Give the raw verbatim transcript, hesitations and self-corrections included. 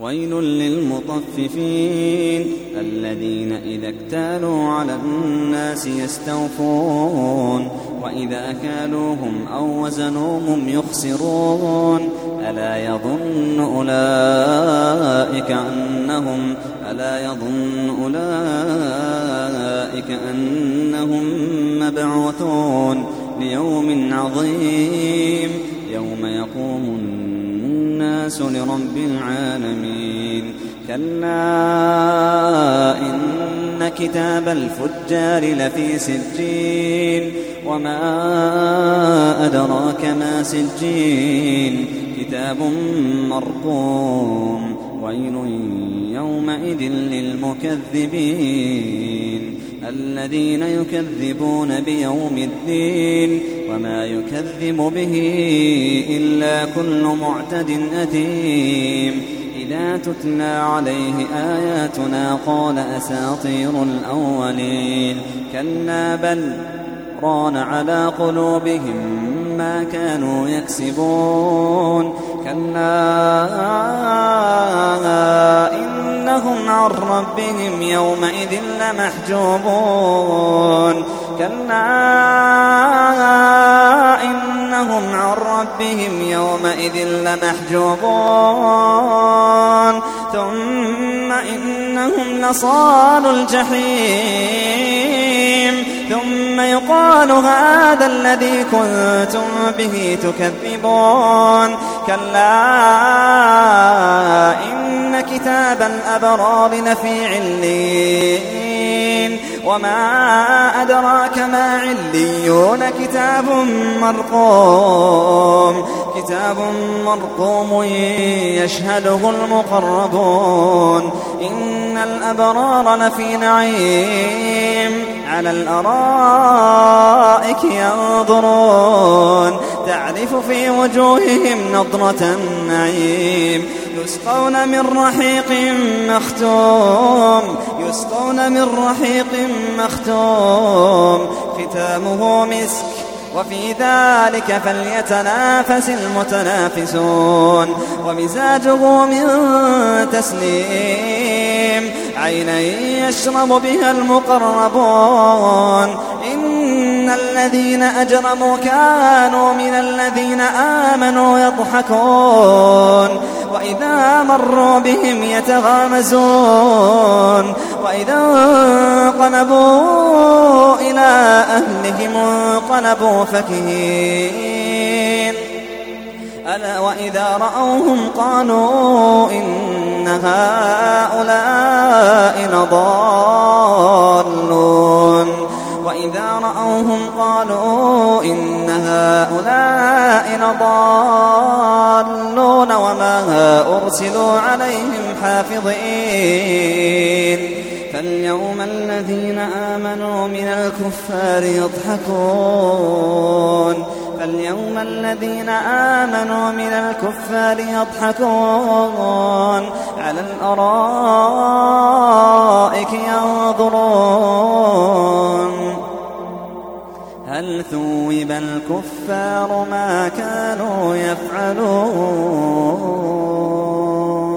ويل للمطففين الذين إذا اكتالوا على الناس يستوفون وإذا كالوهم أو وزنوهم يخسرون ألا يظن أولئك أنهم ألا يظن أولئك أنهم مبعوثون ليوم عظيم يوم يقوم الناس لرب العالمين كلا إن كتاب الفجار لفي سجين وما أدراك ما سجين كتاب مرقوم ويل يومئذ للمكذبين الذين يكذبون بيوم الدين وما يكذب به إلا كل معتد أثيم إذا تتلى عليه آياتنا قال أساطير الأولين كلا بل ران على قلوبهم ما كانوا يكسبون كلا إنهم عن ربهم يومئذ لمحجوبون كلا إنهم عن ربهم يومئذ لمحجوبون ثم إنهم لصال الجحيم ثم يقال هذا الذي كنتم به تكذبون كلا إن كتاب الأبرار لفي عليين وما أدراك ما عليون كتاب مرقوم كتاب مرقوم يشهده المقربون إن الأبرار لفي نعيم على الأرائك ينظرون تعرف في وجوههم نضرة النعيم يسقون من رحيق مختوم يسقون من رحيق مختوم ختامه مسك وفي ذلك فليتنافس المتنافسون ومزاجه من تسنيم عينا يشرب بها المقربون إن الذين أجرموا كانوا من الذين آمنوا يضحكون وإذا مروا بهم يتغامزون وإذا انقلبوا إلى أهلهم انقلبوا فكهين ألا وإذا رأوهم قالوا إن هؤلاء لضالون وإذا رأوهم قالوا إن هؤلاء لضالون وما أرسلوا عليهم حافظين فاليوم الذين آمنوا من الكفار يضحكون فاليوم الذين آمنوا من الكفار يضحكون على الأرائك ينظرون هل ثوب الكفار ما كانوا يفعلون